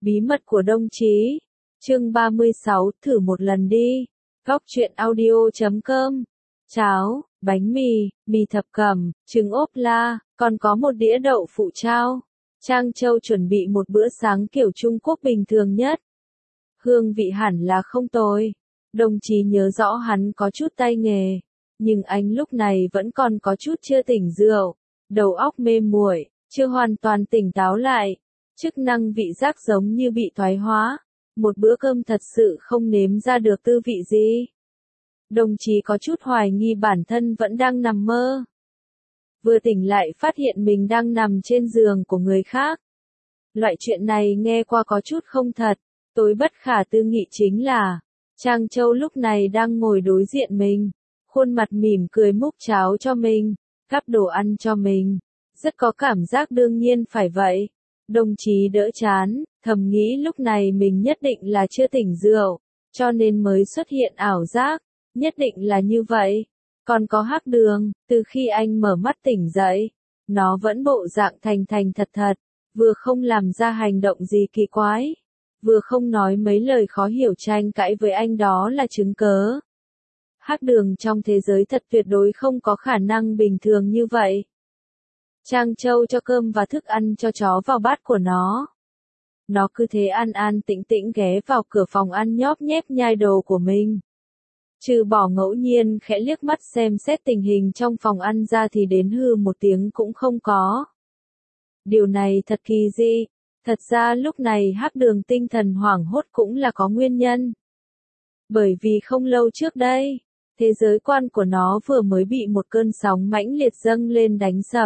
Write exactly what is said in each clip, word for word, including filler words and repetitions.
Bí mật của đồng chí. Chương ba mươi sáu, thử một lần đi. Góc truyện audio chấm com. Cháo, bánh mì, mì thập cẩm, trứng ốp la, còn có một đĩa đậu phụ trao. Trang Châu chuẩn bị một bữa sáng kiểu Trung Quốc bình thường nhất. Hương vị hẳn là không tồi. Đồng chí nhớ rõ hắn có chút tay nghề, nhưng anh lúc này vẫn còn có chút chưa tỉnh rượu, đầu óc mê muội, chưa hoàn toàn tỉnh táo lại. Chức năng vị giác giống như bị thoái hóa. Một bữa cơm thật sự không nếm ra được tư vị gì. Đồng chí có chút hoài nghi bản thân vẫn đang nằm mơ. Vừa tỉnh lại phát hiện mình đang nằm trên giường của người khác. Loại chuyện này nghe qua có chút không thật. Tối bất khả tư nghị chính là, Trang Châu lúc này đang ngồi đối diện mình, khuôn mặt mỉm cười múc cháo cho mình, gắp đồ ăn cho mình. Rất có cảm giác đương nhiên phải vậy. Đồng chí đỡ chán, thầm nghĩ lúc này mình nhất định là chưa tỉnh rượu, cho nên mới xuất hiện ảo giác, nhất định là như vậy. Còn có Hắc Đường, từ khi anh mở mắt tỉnh dậy, nó vẫn bộ dạng thành thành thật thật, vừa không làm ra hành động gì kỳ quái, vừa không nói mấy lời khó hiểu tranh cãi với anh, đó là chứng cớ. Hắc Đường trong thế giới thật tuyệt đối không có khả năng bình thường như vậy. Trang Châu cho cơm và thức ăn cho chó vào bát của nó. Nó cứ thế an an tĩnh tĩnh ghé vào cửa phòng ăn nhóp nhép nhai đồ của mình. Trừ bỏ ngẫu nhiên khẽ liếc mắt xem xét tình hình trong phòng ăn ra thì đến hư một tiếng cũng không có. Điều này thật kỳ dị. Thật ra lúc này Hắc Đường tinh thần hoảng hốt cũng là có nguyên nhân. Bởi vì không lâu trước đây, thế giới quan của nó vừa mới bị một cơn sóng mãnh liệt dâng lên đánh sập.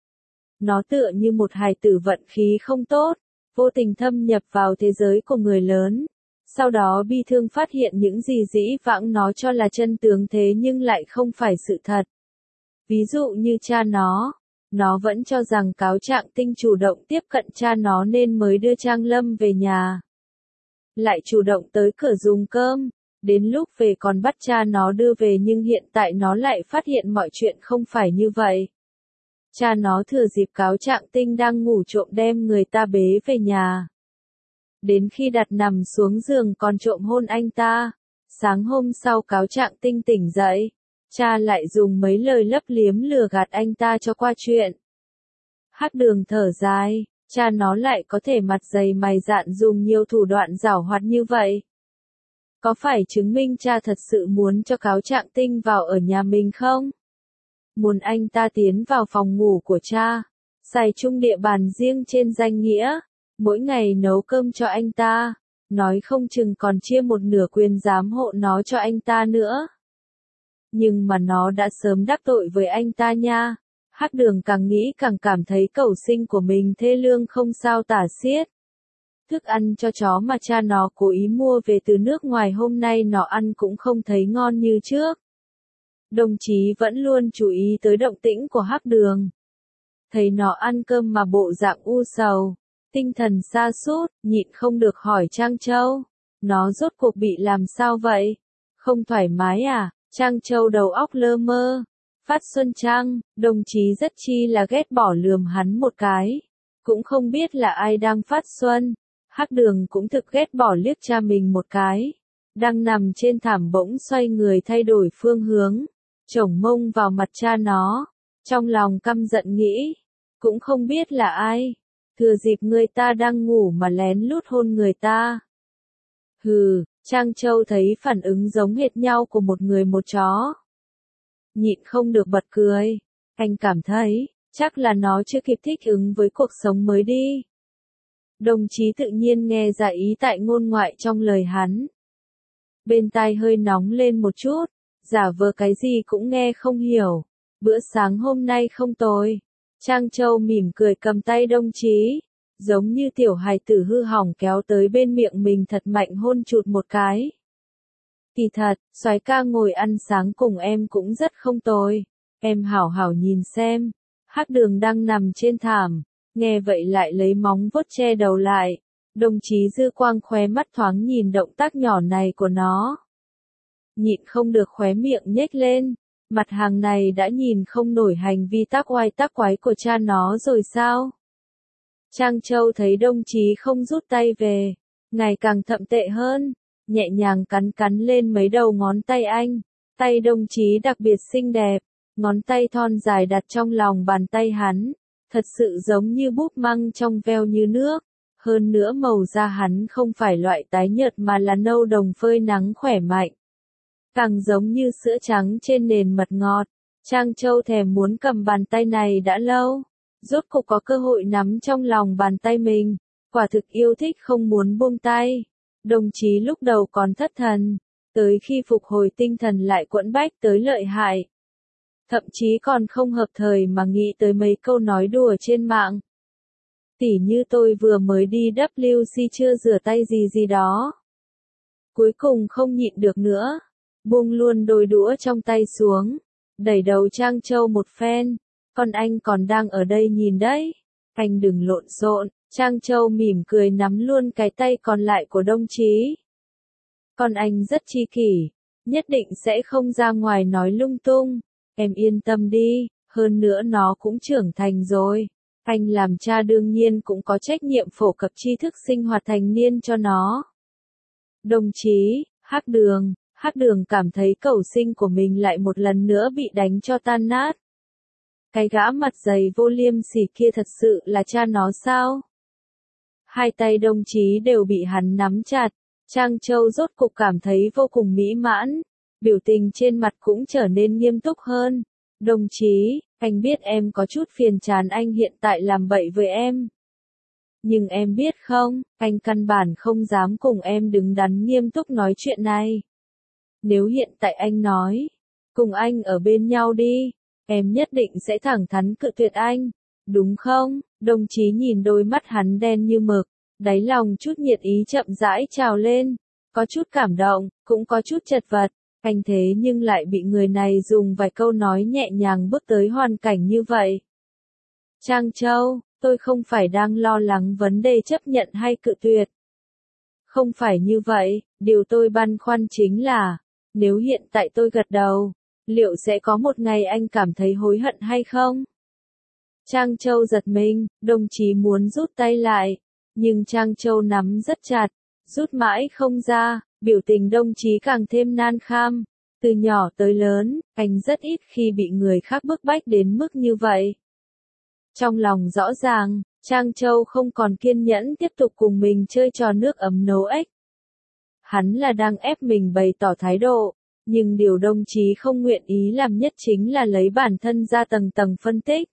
Nó tựa như một hài tử vận khí không tốt, vô tình thâm nhập vào thế giới của người lớn. Sau đó bi thương phát hiện những gì dĩ vãng nó cho là chân tướng thế nhưng lại không phải sự thật. Ví dụ như cha nó, nó vẫn cho rằng cáo trạng tinh chủ động tiếp cận cha nó nên mới đưa Trang Lâm về nhà. Lại chủ động tới cửa dùng cơm, đến lúc về còn bắt cha nó đưa về nhưng hiện tại nó lại phát hiện mọi chuyện không phải như vậy. Cha nó thừa dịp cáo trạng tinh đang ngủ trộm đem người ta bế về nhà. Đến khi đặt nằm xuống giường còn trộm hôn anh ta. Sáng hôm sau cáo trạng tinh tỉnh dậy, cha lại dùng mấy lời lấp liếm lừa gạt anh ta cho qua chuyện. Hắc Đường thở dài, cha nó lại có thể mặt dày mày dạn dùng nhiều thủ đoạn giảo hoạt như vậy. Có phải chứng minh cha thật sự muốn cho cáo trạng tinh vào ở nhà mình không? Muốn anh ta tiến vào phòng ngủ của cha, xài chung địa bàn riêng trên danh nghĩa, mỗi ngày nấu cơm cho anh ta, nói không chừng còn chia một nửa quyền giám hộ nó cho anh ta nữa. Nhưng mà nó đã sớm đắc tội với anh ta nha. Hắc Đường càng nghĩ càng cảm thấy cầu sinh của mình thê lương không sao tả xiết. Thức ăn cho chó mà cha nó cố ý mua về từ nước ngoài hôm nay nó ăn cũng không thấy ngon như trước. Đồng chí vẫn luôn chú ý tới động tĩnh của Hắc Đường. Thấy nó ăn cơm mà bộ dạng u sầu, tinh thần sa sút, nhịn không được hỏi Trang Châu. Nó rốt cuộc bị làm sao vậy? Không thoải mái à? Trang Châu đầu óc lơ mơ. Phát Xuân Trang, đồng chí rất chi là ghét bỏ lườm hắn một cái. Cũng không biết là ai đang phát xuân. Hắc Đường cũng thực ghét bỏ liếc cha mình một cái. Đang nằm trên thảm bỗng xoay người thay đổi phương hướng. Chổng mông vào mặt cha nó. Trong lòng căm giận nghĩ. Cũng không biết là ai. Thừa dịp người ta đang ngủ mà lén lút hôn người ta. Hừ, Trang Châu thấy phản ứng giống hệt nhau của một người một chó. Nhịn không được bật cười. Anh cảm thấy, chắc là nó chưa kịp thích ứng với cuộc sống mới đi. Đồng chí tự nhiên nghe ra ý tại ngôn ngoại trong lời hắn. Bên tai hơi nóng lên một chút, giả vờ cái gì cũng nghe không hiểu. Bữa sáng hôm nay không tồi. Trang Châu mỉm cười cầm tay đồng chí, giống như tiểu hài tử hư hỏng kéo tới bên miệng mình thật mạnh hôn chụt một cái. Kỳ thật, soái ca ngồi ăn sáng cùng em cũng rất không tồi. Em hảo hảo nhìn xem. Hắc Đường đang nằm trên thảm, nghe vậy lại lấy móng vuốt che đầu lại. Đồng chí dư quang khóe mắt thoáng nhìn động tác nhỏ này của nó. Nhịn không được khóe miệng nhếch lên. Mặt hàng này đã nhìn không nổi hành vi tác oai tác quái của cha nó rồi sao? Trang Châu thấy đồng chí không rút tay về, ngày càng thậm tệ hơn, nhẹ nhàng cắn cắn lên mấy đầu ngón tay anh. Tay đồng chí đặc biệt xinh đẹp, ngón tay thon dài đặt trong lòng bàn tay hắn, thật sự giống như búp măng trong veo như nước. Hơn nữa màu da hắn không phải loại tái nhợt mà là nâu đồng phơi nắng khỏe mạnh. Càng giống như sữa trắng trên nền mật ngọt. Trang Châu thèm muốn cầm bàn tay này đã lâu. Rốt cục có cơ hội nắm trong lòng bàn tay mình. Quả thực yêu thích không muốn buông tay. Đồng chí lúc đầu còn thất thần. Tới khi phục hồi tinh thần lại quẫn bách tới lợi hại. Thậm chí còn không hợp thời mà nghĩ tới mấy câu nói đùa trên mạng. Tỉ như tôi vừa mới đi W C chưa rửa tay gì gì đó. Cuối cùng không nhịn được nữa. Buông luôn đôi đũa trong tay xuống. Đẩy đầu Trang Châu một phen. Con anh còn đang ở đây nhìn đấy. Anh đừng lộn xộn. Trang Châu mỉm cười nắm luôn cái tay còn lại của đồng chí. Con anh rất chi kỷ. Nhất định sẽ không ra ngoài nói lung tung. Em yên tâm đi. Hơn nữa nó cũng trưởng thành rồi. Anh làm cha đương nhiên cũng có trách nhiệm phổ cập tri thức sinh hoạt thành niên cho nó. Đồng chí, Hắc Đường, Hắc Đường cảm thấy cầu sinh của mình lại một lần nữa bị đánh cho tan nát. Cái gã mặt dày vô liêm sỉ kia thật sự là cha nó sao? Hai tay đồng chí đều bị hắn nắm chặt. Trang Châu rốt cục cảm thấy vô cùng mỹ mãn. Biểu tình trên mặt cũng trở nên nghiêm túc hơn. Đồng chí, anh biết em có chút phiền chán anh hiện tại làm bậy với em. Nhưng em biết không, anh căn bản không dám cùng em đứng đắn nghiêm túc nói chuyện này. Nếu hiện tại anh nói, cùng anh ở bên nhau đi, em nhất định sẽ thẳng thắn cự tuyệt anh, đúng không? Đồng chí nhìn đôi mắt hắn đen như mực, đáy lòng chút nhiệt ý chậm rãi trào lên, có chút cảm động, cũng có chút chật vật. Anh thế nhưng lại bị người này dùng vài câu nói nhẹ nhàng bước tới hoàn cảnh như vậy. Trang Châu, tôi không phải đang lo lắng vấn đề chấp nhận hay cự tuyệt. Không phải như vậy, điều tôi băn khoăn chính là, nếu hiện tại tôi gật đầu, liệu sẽ có một ngày anh cảm thấy hối hận hay không? Trang Châu giật mình, đồng chí muốn rút tay lại, nhưng Trang Châu nắm rất chặt, rút mãi không ra. Biểu tình đồng chí càng thêm nan kham. Từ nhỏ tới lớn, anh rất ít khi bị người khác bức bách đến mức như vậy. Trong lòng rõ ràng, Trang Châu không còn kiên nhẫn tiếp tục cùng mình chơi trò nước ấm nấu ếch. Hắn là đang ép mình bày tỏ thái độ, nhưng điều đồng chí không nguyện ý làm nhất chính là lấy bản thân ra tầng tầng phân tích.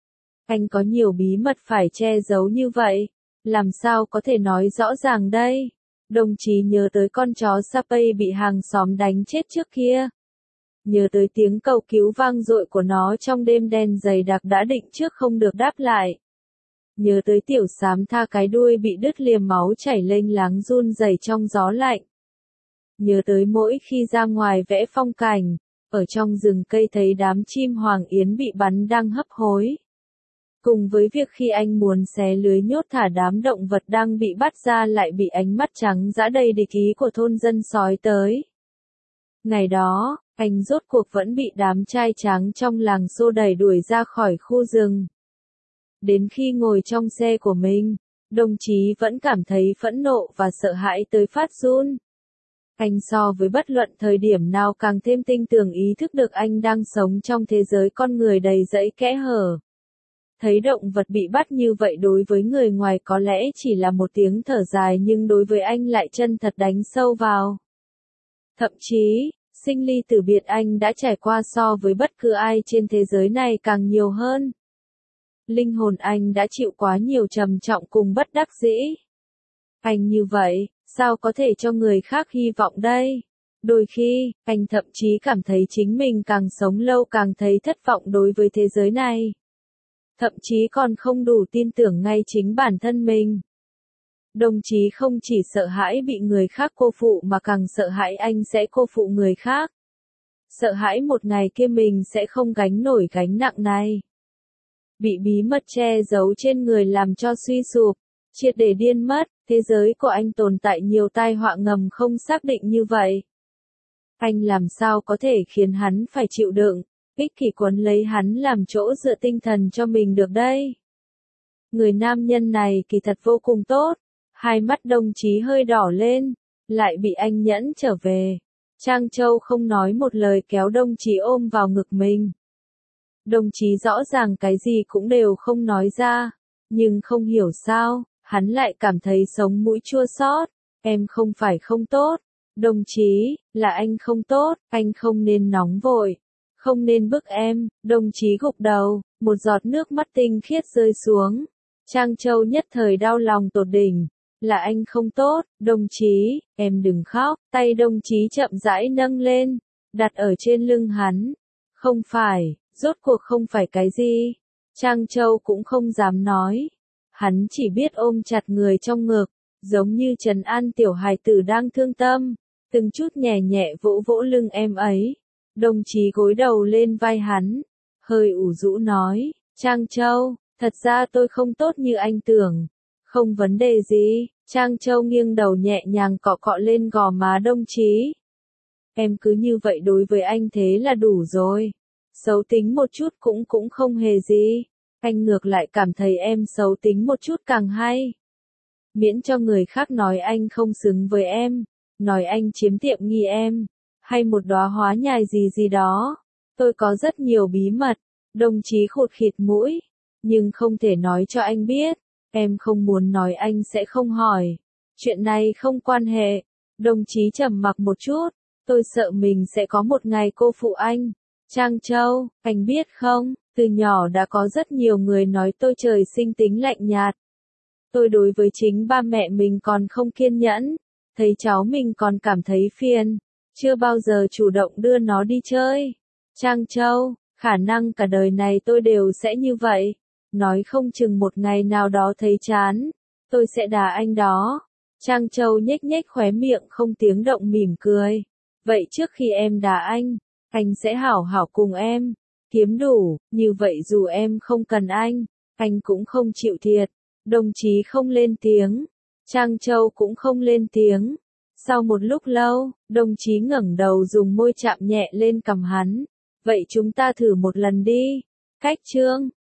Anh có nhiều bí mật phải che giấu như vậy, làm sao có thể nói rõ ràng đây? Đồng chí nhớ tới con chó Sapay bị hàng xóm đánh chết trước kia. Nhớ tới tiếng cầu cứu vang dội của nó trong đêm đen dày đặc đã định trước không được đáp lại. Nhớ tới tiểu xám tha cái đuôi bị đứt liềm máu chảy lênh láng run rẩy trong gió lạnh. Nhớ tới mỗi khi ra ngoài vẽ phong cảnh, ở trong rừng cây thấy đám chim hoàng yến bị bắn đang hấp hối. Cùng với việc khi anh muốn xé lưới nhốt thả đám động vật đang bị bắt ra lại bị ánh mắt trắng dã đầy địch ý của thôn dân sói tới. Ngày đó, anh rốt cuộc vẫn bị đám trai trắng trong làng xô đẩy đuổi ra khỏi khu rừng. Đến khi ngồi trong xe của mình, đồng chí vẫn cảm thấy phẫn nộ và sợ hãi tới phát run. Anh so với bất luận thời điểm nào càng thêm tinh tường ý thức được anh đang sống trong thế giới con người đầy rẫy kẽ hở. Thấy động vật bị bắt như vậy đối với người ngoài có lẽ chỉ là một tiếng thở dài nhưng đối với anh lại chân thật đánh sâu vào. Thậm chí, sinh ly tử biệt anh đã trải qua so với bất cứ ai trên thế giới này càng nhiều hơn. Linh hồn anh đã chịu quá nhiều trầm trọng cùng bất đắc dĩ. Anh như vậy, sao có thể cho người khác hy vọng đây? Đôi khi, anh thậm chí cảm thấy chính mình càng sống lâu càng thấy thất vọng đối với thế giới này. Thậm chí còn không đủ tin tưởng ngay chính bản thân mình. Đồng chí không chỉ sợ hãi bị người khác cô phụ mà càng sợ hãi anh sẽ cô phụ người khác. Sợ hãi một ngày kia mình sẽ không gánh nổi gánh nặng này. Bị bí mật che giấu trên người làm cho suy sụp, triệt để điên mất, thế giới của anh tồn tại nhiều tai họa ngầm không xác định như vậy. Anh làm sao có thể khiến hắn phải chịu đựng, ích kỷ quấn lấy hắn làm chỗ dựa tinh thần cho mình được đây? Người nam nhân này kỳ thật vô cùng tốt. Hai mắt đồng chí hơi đỏ lên, lại bị anh nhẫn trở về. Trang Châu không nói một lời kéo đồng chí ôm vào ngực mình. Đồng chí rõ ràng cái gì cũng đều không nói ra, nhưng không hiểu sao, hắn lại cảm thấy sống mũi chua xót. Em không phải không tốt, đồng chí, là anh không tốt, anh không nên nóng vội, không nên bức em. Đồng chí gục đầu, một giọt nước mắt tinh khiết rơi xuống. Trang Châu nhất thời đau lòng tột đỉnh. Là anh không tốt, đồng chí, em đừng khóc. Tay đồng chí chậm rãi nâng lên, đặt ở trên lưng hắn. Không phải, rốt cuộc không phải cái gì. Trang Châu cũng không dám nói. Hắn chỉ biết ôm chặt người trong ngực, giống như trấn an tiểu hài tử đang thương tâm, từng chút nhẹ nhẹ vỗ vỗ lưng em ấy. Đồng chí gối đầu lên vai hắn, hơi ủ rũ nói, Trang Châu, thật ra tôi không tốt như anh tưởng. Không vấn đề gì. Trang Châu nghiêng đầu nhẹ nhàng cọ cọ lên gò má đồng chí. Em cứ như vậy đối với anh thế là đủ rồi. Xấu tính một chút cũng cũng không hề gì. Anh ngược lại cảm thấy em xấu tính một chút càng hay. Miễn cho người khác nói anh không xứng với em, nói anh chiếm tiện nghi em, hay một đóa hóa nhài gì gì đó. Tôi có rất nhiều bí mật. Đồng chí khụt khịt mũi, nhưng không thể nói cho anh biết. Em không muốn nói anh sẽ không hỏi. Chuyện này không quan hệ. Đồng chí trầm mặc một chút. Tôi sợ mình sẽ có một ngày cô phụ anh. Trang Châu, anh biết không, từ nhỏ đã có rất nhiều người nói tôi trời sinh tính lạnh nhạt. Tôi đối với chính ba mẹ mình còn không kiên nhẫn. Thấy cháu mình còn cảm thấy phiền. Chưa bao giờ chủ động đưa nó đi chơi. Trang Châu, khả năng cả đời này tôi đều sẽ như vậy. Nói không chừng một ngày nào đó thấy chán, tôi sẽ đá anh đó. Trang Châu nhếch nhếch khóe miệng không tiếng động mỉm cười. Vậy trước khi em đá anh, anh sẽ hảo hảo cùng em, kiếm đủ, như vậy dù em không cần anh, anh cũng không chịu thiệt. Đồng chí không lên tiếng, Trang Châu cũng không lên tiếng. Sau một lúc lâu, đồng chí ngẩng đầu dùng môi chạm nhẹ lên cằm hắn. Vậy chúng ta thử một lần đi. Cách chương